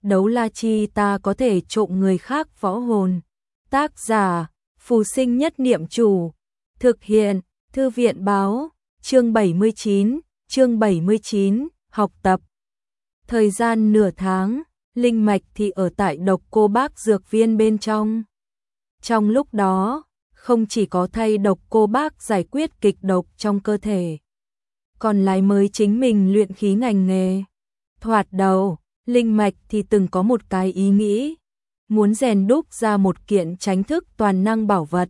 đấu la chi ta có thể trộm người khác võ hồn. Tác giả, Phù Sinh Nhất Niệm Chủ. Thực hiện, Thư viện Báo, chương 79, học tập. Thời gian nửa tháng, Linh Mạch thì ở tại Độc Cô Bác dược viên bên trong. Trong lúc đó, không chỉ có thay Độc Cô Bác giải quyết kịch độc trong cơ thể, còn lại mới chính mình luyện khí ngành nghề. Thoạt đầu, Linh Mạch thì từng có một cái ý nghĩ, muốn rèn đúc ra một kiện tránh thức toàn năng bảo vật,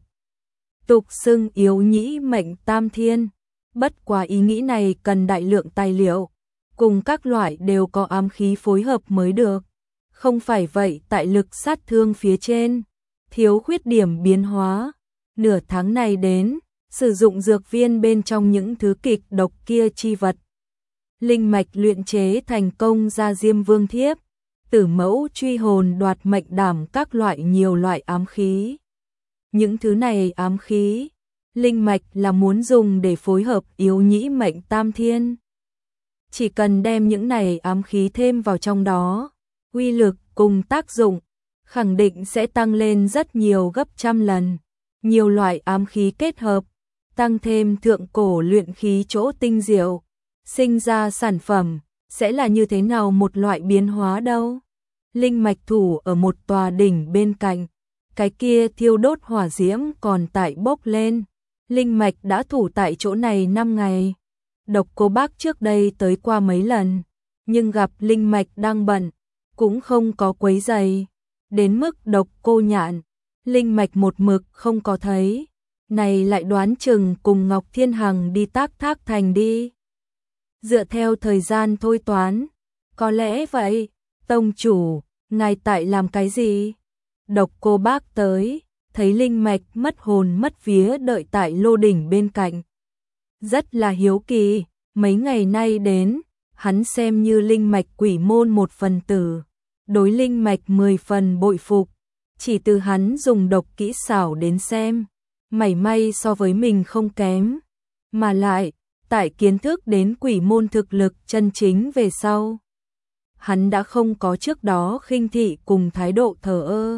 tục xưng yếu nhĩ mệnh tam thiên. Bất quá ý nghĩ này cần đại lượng tài liệu, cùng các loại đều có ám khí phối hợp mới được. Không phải vậy tại lực sát thương phía trên, thiếu khuyết điểm biến hóa. Nửa tháng này đến, sử dụng dược viên bên trong những thứ kịch độc kia chi vật. Linh Mạch luyện chế thành công ra Diêm Vương Thiếp, Tử Mẫu truy hồn đoạt mệnh đảm các loại nhiều loại ám khí. Những thứ này ám khí, Linh Mạch là muốn dùng để phối hợp yếu nhĩ mệnh tam thiên. Chỉ cần đem những này ám khí thêm vào trong đó, uy lực cùng tác dụng khẳng định sẽ tăng lên rất nhiều gấp trăm lần. Nhiều loại ám khí kết hợp, tăng thêm thượng cổ luyện khí chỗ tinh diệu, sinh ra sản phẩm sẽ là như thế nào một loại biến hóa đâu. Linh Mạch thủ ở một tòa đỉnh bên cạnh, cái kia thiêu đốt hỏa diễm còn tại bốc lên. Linh Mạch đã thủ tại chỗ này 5 ngày. Độc Cô Bác trước đây tới qua mấy lần, nhưng gặp Linh Mạch đang bận, cũng không có quấy rầy. Đến mức Độc Cô Nhạn, Linh Mạch một mực không có thấy, này lại đoán chừng cùng Ngọc Thiên Hằng đi Tác Thác Thành đi. Dựa theo thời gian thôi toán, có lẽ vậy. Tông chủ, ngài tại làm cái gì? Độc Cô Bác tới, thấy Linh Mạch mất hồn mất vía đợi tại lô đỉnh bên cạnh. Rất là hiếu kỳ, mấy ngày nay đến, hắn xem như Linh Mạch quỷ môn một phần tử, đối Linh Mạch 10 phần bội phục. Chỉ từ hắn dùng độc kỹ xảo đến xem, mảy may so với mình không kém. Mà lại, tại kiến thức đến quỷ môn thực lực chân chính về sau, hắn đã không có trước đó khinh thị cùng thái độ thờ ơ.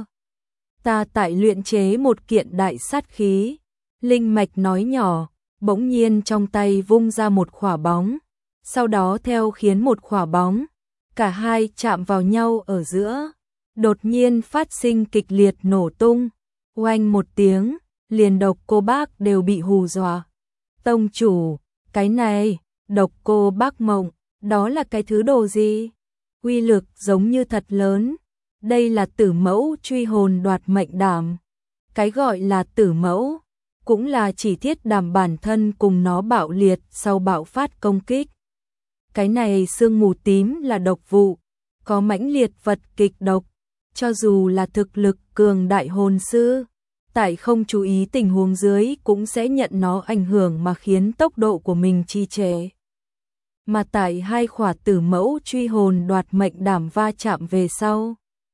Ta tại luyện chế một kiện đại sát khí. Linh Mạch nói nhỏ, bỗng nhiên trong tay vung ra một quả bóng, sau đó theo khiến một quả bóng, cả hai chạm vào nhau ở giữa, đột nhiên phát sinh kịch liệt nổ tung, oanh một tiếng, liền Độc Cô Bác đều bị hù dọa. Tông chủ, cái này, Độc Cô Bác mộng, đó là cái thứ đồ gì? Uy lực giống như thật lớn. Đây là Tử Mẫu truy hồn đoạt mệnh đảm. Cái gọi là Tử Mẫu, cũng là chỉ thiết đảm bản thân cùng nó bạo liệt sau bạo phát công kích. Cái này sương mù tím là độc vụ, có mãnh liệt vật kịch độc. Cho dù là thực lực cường đại hồn sư, tại không chú ý tình huống dưới cũng sẽ nhận nó ảnh hưởng mà khiến tốc độ của mình trì trệ. Mà tại hai khỏa Tử Mẫu truy hồn đoạt mệnh đảm va chạm về sau,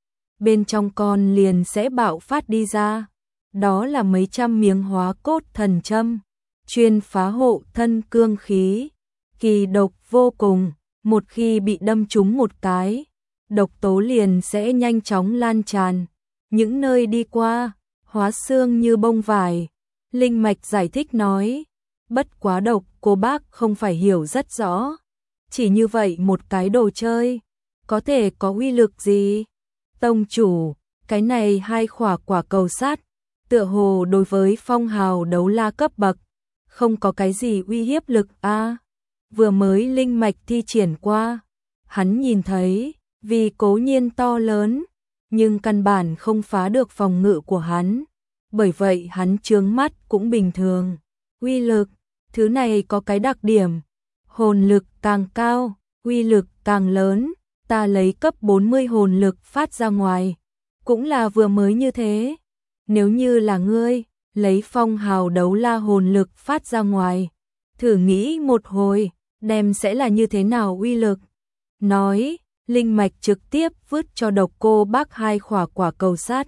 bên trong con liền sẽ bạo phát đi ra. Đó là mấy trăm miếng hóa cốt thần châm, chuyên phá hộ thân cương khí, kỳ độc vô cùng. Một khi bị đâm trúng một cái, độc tố liền sẽ nhanh chóng lan tràn, những nơi đi qua, hóa xương như bông vải. Linh Mạch giải thích nói, bất quá Độc Cô Bác không phải hiểu rất rõ, chỉ như vậy một cái đồ chơi, có thể có uy lực gì? Tông chủ, cái này hai khỏa quả cầu sắt, tựa hồ đối với phong hào đấu la cấp bậc, không có cái gì uy hiếp lực a. Vừa mới Linh Mạch thi triển qua, hắn nhìn thấy, vì cố nhiên to lớn, nhưng căn bản không phá được phòng ngự của hắn. Bởi vậy hắn chướng mắt cũng bình thường. Uy lực, thứ này có cái đặc điểm, hồn lực càng cao, uy lực càng lớn. Ta lấy cấp 40 hồn lực phát ra ngoài, cũng là vừa mới như thế. Nếu như là ngươi, lấy phong hào đấu la hồn lực phát ra ngoài, thử nghĩ một hồi, đem sẽ là như thế nào uy lực. Nói, Linh Mạch trực tiếp vứt cho Độc Cô Bác hai khỏa quả cầu sắt,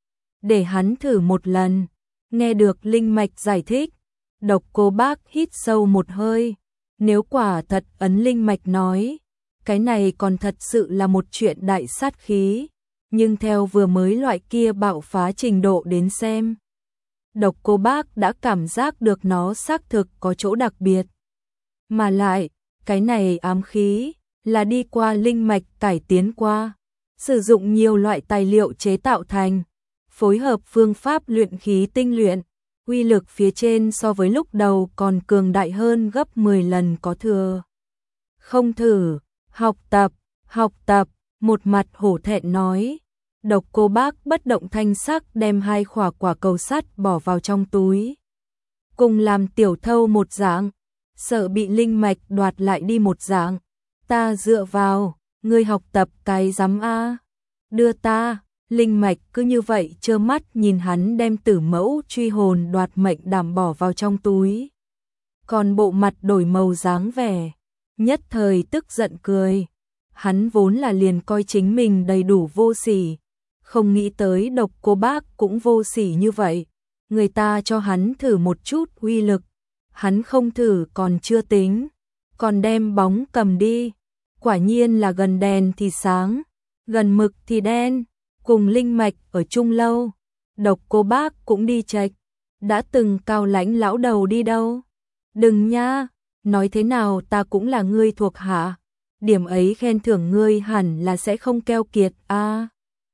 để hắn thử một lần. Nghe được Linh Mạch giải thích, Độc Cô Bác hít sâu một hơi. Nếu quả thật ấn Linh Mạch nói, cái này còn thật sự là một chuyện đại sát khí, nhưng theo vừa mới loại kia bạo phá trình độ đến xem, Độc Cô Bác đã cảm giác được nó xác thực có chỗ đặc biệt. Mà lại, cái này ám khí là đi qua linh mạch cải tiến qua, sử dụng nhiều loại tài liệu chế tạo thành, phối hợp phương pháp luyện khí tinh luyện, uy lực phía trên so với lúc đầu còn cường đại hơn gấp 10 lần có thừa. Không thử, học tập, một mặt hổ thẹn nói. Độc Cô Bác bất động thanh sắc đem 2 quả cầu sắt bỏ vào trong túi. Cùng làm tiểu thâu một dạng, sợ bị linh mạch đoạt lại đi một dạng. Ta dựa vào, ngươi học tập cái rắm a. Đưa ta, linh mạch cứ như vậy trơ mắt nhìn hắn đem Tử Mẫu truy hồn đoạt mệnh đảm bỏ vào trong túi. Còn bộ mặt đổi màu dáng vẻ, nhất thời tức giận cười. Hắn vốn là liền coi chính mình đầy đủ vô sỉ, không nghĩ tới Độc Cô Bác cũng vô sỉ như vậy. Người ta cho hắn thử một chút uy lực, hắn không thử còn chưa tính, còn đem bóng cầm đi. Quả nhiên là gần đèn thì sáng, gần mực thì đen, cùng linh mạch ở chung lâu. Độc Cô Bác cũng đi chệch, đã từng cao lãnh lão đầu đi đâu. Đừng nha, nói thế nào ta cũng là ngươi thuộc hạ, điểm ấy khen thưởng ngươi hẳn là sẽ không keo kiệt a.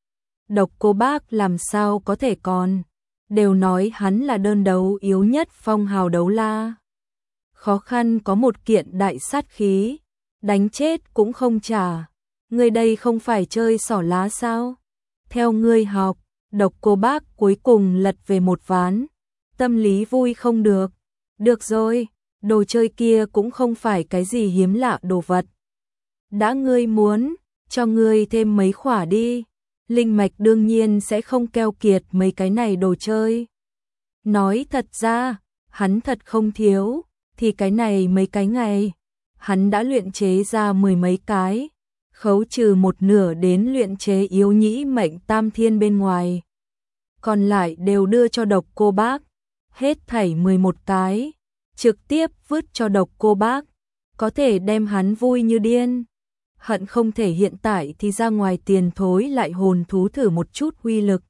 Độc Cô Bác làm sao có thể còn, đều nói hắn là đơn đấu yếu nhất phong hào đấu la. Khó khăn có một kiện đại sát khí, đánh chết cũng không trả. Ngươi đây không phải chơi xỏ lá sao? Theo ngươi học, Độc Cô Bác cuối cùng lật về một ván, tâm lý vui không được. Được rồi, đồ chơi kia cũng không phải cái gì hiếm lạ đồ vật. Đã ngươi muốn, cho ngươi thêm mấy khỏa đi. Linh mạch đương nhiên sẽ không keo kiệt mấy cái này đồ chơi. Nói thật ra, hắn thật không thiếu, thì cái này mấy cái ngày, hắn đã luyện chế ra 10 mấy cái, khấu trừ một nửa đến luyện chế yếu nhĩ mệnh tam thiên bên ngoài. Còn lại đều đưa cho Độc Cô Bác, hết thảy 11 cái, trực tiếp vứt cho Độc Cô Bác, có thể đem hắn vui như điên. Hận không thể hiện tại thì ra ngoài tiền thối lại hồn thú thử một chút uy lực.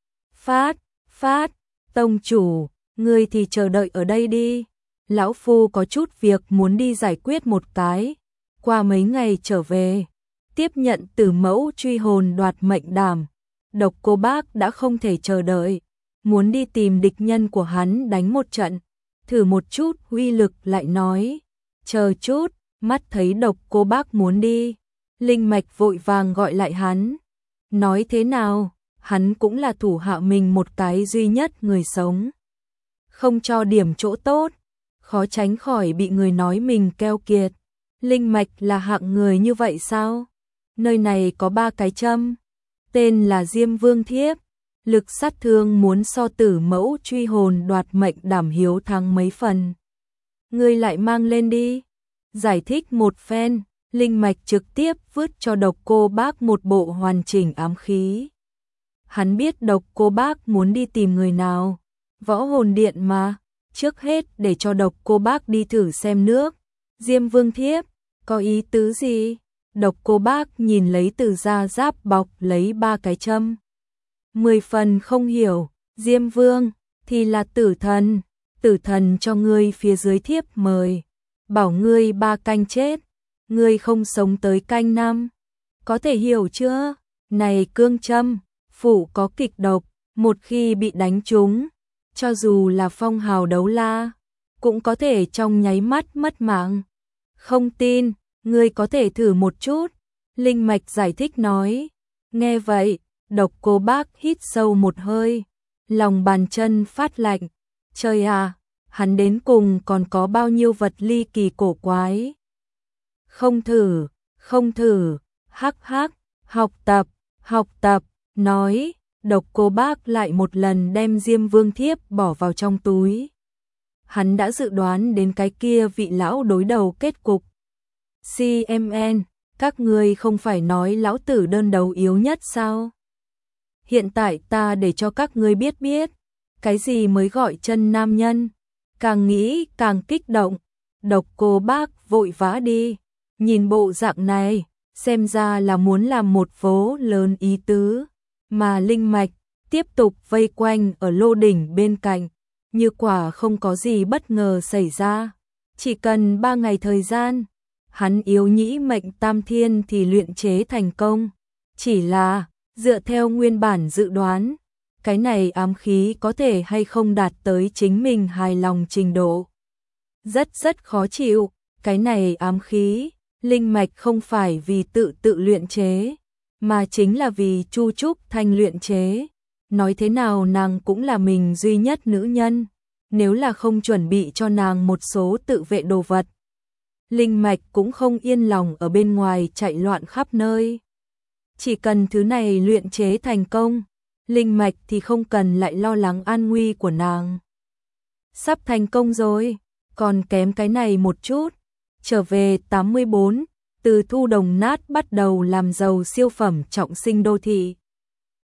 Phát, tông chủ, ngươi thì chờ đợi ở đây đi. Lão Phu có chút việc muốn đi giải quyết một cái, qua mấy ngày trở về. Tiếp nhận Tử Mẫu truy hồn đoạt mệnh đảm, Độc Cô Bác đã không thể chờ đợi, muốn đi tìm địch nhân của hắn đánh một trận, thử một chút uy lực lại nói. Chờ chút, mắt thấy Độc Cô Bác muốn đi, linh mạch vội vàng gọi lại hắn. Nói thế nào, hắn cũng là thủ hạ mình một cái duy nhất người sống. Không cho điểm chỗ tốt, khó tránh khỏi bị người nói mình keo kiệt. Linh mạch là hạng người như vậy sao? Nơi này có 3 cái châm, tên là Diêm Vương Thiếp, lực sát thương muốn so Tử Mẫu truy hồn đoạt mệnh đảm hiếu thắng mấy phần. Ngươi lại mang lên đi. Giải thích một phen, linh mạch trực tiếp vứt cho Độc Cô Bác một bộ hoàn chỉnh ám khí. Hắn biết Độc Cô Bác muốn đi tìm người nào, Võ Hồn Điện mà, trước hết để cho Độc Cô Bác đi thử xem nước. Diêm Vương Thiếp, có ý tứ gì? Độc Cô Bác nhìn lấy từ da giáp bọc lấy 3 cái châm. 10 phần không hiểu, Diêm Vương, thì là tử thần cho ngươi phía dưới thiếp mời, bảo ngươi 3 canh chết, ngươi không sống tới canh 5. Có thể hiểu chưa? Này cương châm, phủ có kịch độc, một khi bị đánh trúng, cho dù là phong hào đấu la, cũng có thể trong nháy mắt mất mạng. Không tin, ngươi có thể thử một chút. Linh mạch giải thích nói. Nghe vậy, Độc Cô Bác hít sâu một hơi, lòng bàn chân phát lạnh. Trời à, hắn đến cùng còn có bao nhiêu vật ly kỳ cổ quái. Không thử, hắc, học tập, nói. Độc Cô Bác lại một lần đem Diêm Vương Thiếp bỏ vào trong túi. Hắn đã dự đoán đến cái kia vị lão đối đầu kết cục. CMN, các ngươi không phải nói lão tử đơn đấu yếu nhất sao? Hiện tại ta để cho các ngươi biết, cái gì mới gọi chân nam nhân. Càng nghĩ càng kích động, Độc Cô Bác vội vã đi. Nhìn bộ dạng này, xem ra là muốn làm một vố lớn ý tứ, mà linh mạch tiếp tục vây quanh ở lô đỉnh bên cạnh, như quả không có gì bất ngờ xảy ra. Chỉ cần 3 ngày thời gian, hắn yếu nhĩ mệnh tam thiên thì luyện chế thành công. Chỉ là, dựa theo nguyên bản dự đoán, cái này ám khí có thể hay không đạt tới chính mình hài lòng trình độ. Rất khó chịu, cái này ám khí, linh mạch không phải vì tự luyện chế, mà chính là vì Chu Trúc Thanh luyện chế. Nói thế nào nàng cũng là mình duy nhất nữ nhân, nếu là không chuẩn bị cho nàng một số tự vệ đồ vật, linh mạch cũng không yên lòng ở bên ngoài chạy loạn khắp nơi. Chỉ cần thứ này luyện chế thành công, linh mạch thì không cần lại lo lắng an nguy của nàng. Sắp thành công rồi, còn kém cái này một chút. Trở về 84, từ thu đồng nát bắt đầu làm giàu siêu phẩm trọng sinh đô thị.